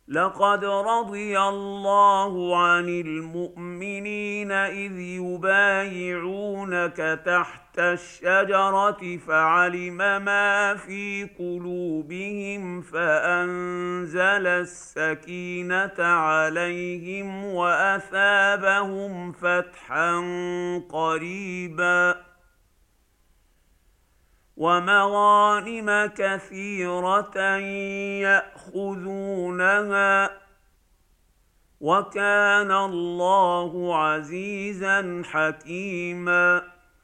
لقد رضي الله عن المؤمنين إذ يبايعونك تحت الشجرة فعلم ما في قلوبهم فأنزل السكينة عليهم وأثابهم فتحا قريبا ومغانم كثيرة يأخذونها وكان الله عزيزا حكيما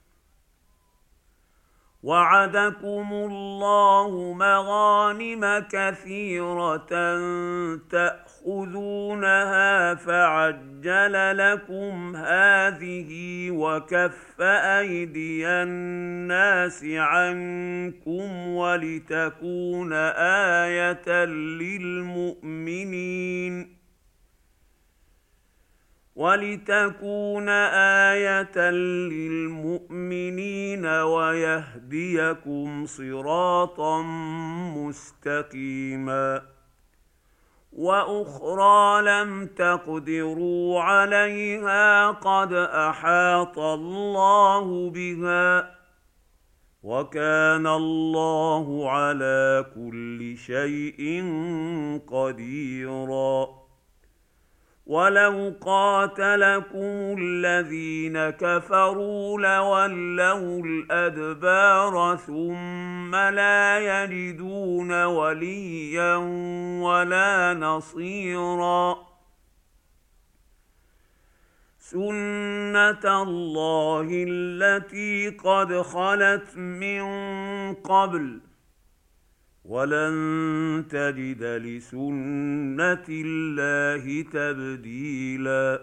وعدكم الله مغانم كثيرة تأخذونها فعجل لكم هذه وكف أيدي الناس عنكم ولتكون آية للمؤمنين ويهديكم صراطا مستقيما وأخرى لم تقدروا عليها قد أحاط الله بها وكان الله على كل شيء قديرا ولو قاتلكم الذين كفروا لولوا الأدبار ثم لا يجدون وليا ولا نصيرا سنة الله التي قد خلت من قبل ولن تجد لسنة الله تبديلا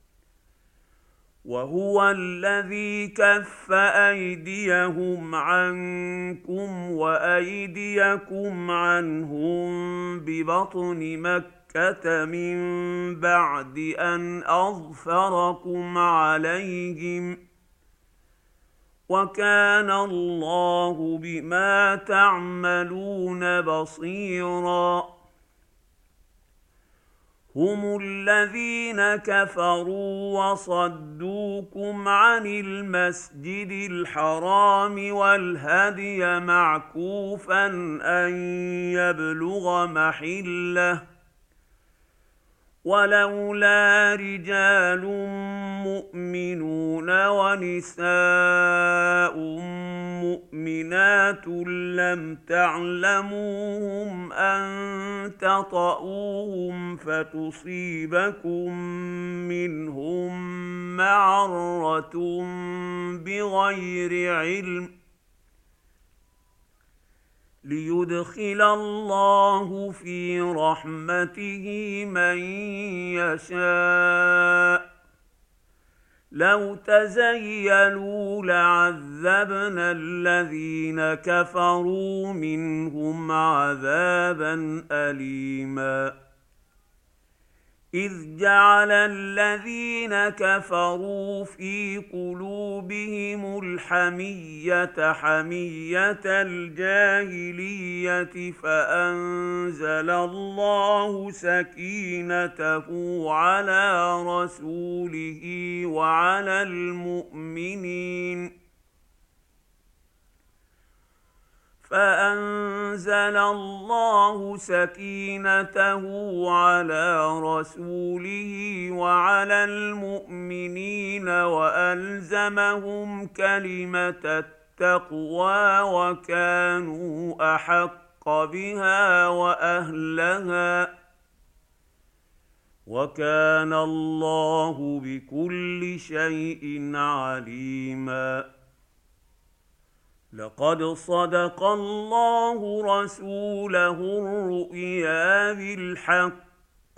وهو الذي كف أيديهم عنكم وأيديكم عنهم ببطن مكة من بعد أن أظفركم عليهم وكان الله بما تعملون بصيرا هم الذين كفروا وصدوكم عن المسجد الحرام والهدي معكوفا أن يبلغ محله ولولا رجال مؤمنون ونساء مؤمنات لم تعلموهم أن تطؤوهم فتصيبكم منهم معرة بغير علم ليدخل الله في رحمته من يشاء لو تزيلوا لعذبنا الذين كفروا منهم عذابا أليما إذ جعل الذين كفروا في قلوبهم الحمية حمية الجاهلية فأنزل الله سكينته على رسوله وعلى المؤمنين فأنزل الله سكينته على رسوله وعلى المؤمنين وألزمهم كلمة التقوى وكانوا أحق بها وأهلها وكان الله بكل شيء عليما لقد صدق الله رسوله الرؤيا بالحق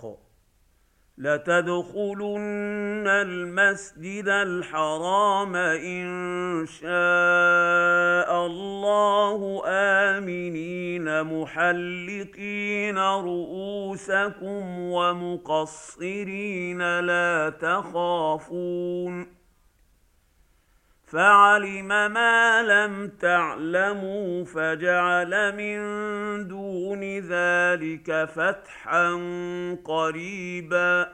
لتدخلن المسجد الحرام إن شاء الله آمنين محلقين رؤوسكم ومقصرين لا تخافون فعلم ما لم تعلموا فجعل من دون ذلك فتحا قريبا.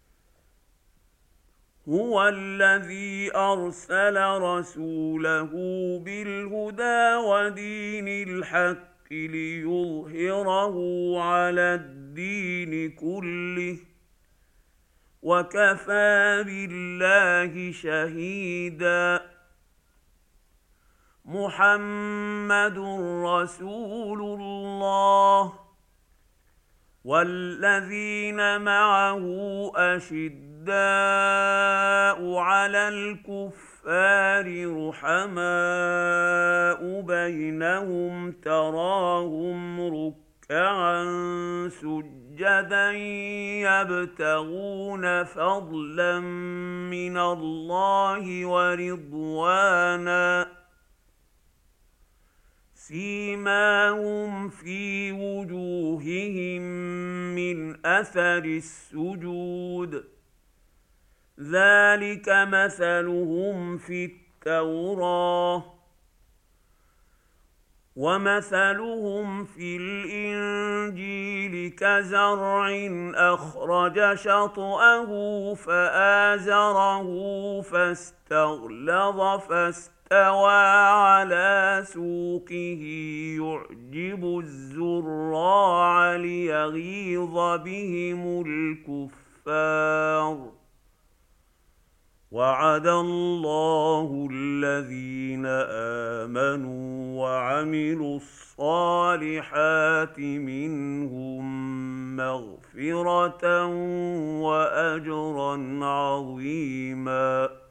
هو الذي أرسل رسوله بالهدى ودين الحق ليظهره على الدين كله وكفى بالله شهيدا. محمد رسول الله والذين معه أشداء على الكفار رحماء بينهم تراهم ركعا سجدا يبتغون فضلا من الله ورضوانا سيماهم في وجوههم من أثر السجود ذلك مثلهم في التوراة ومثلهم في الإنجيل كزرع أخرج شطأه فآزره فاستغلظ فاستوى على سوقه يعجب الزراع ليغيظ بهم الكفار. وعد الله الذين آمنوا وعملوا الصالحات منهم مغفرة وأجرا عظيما.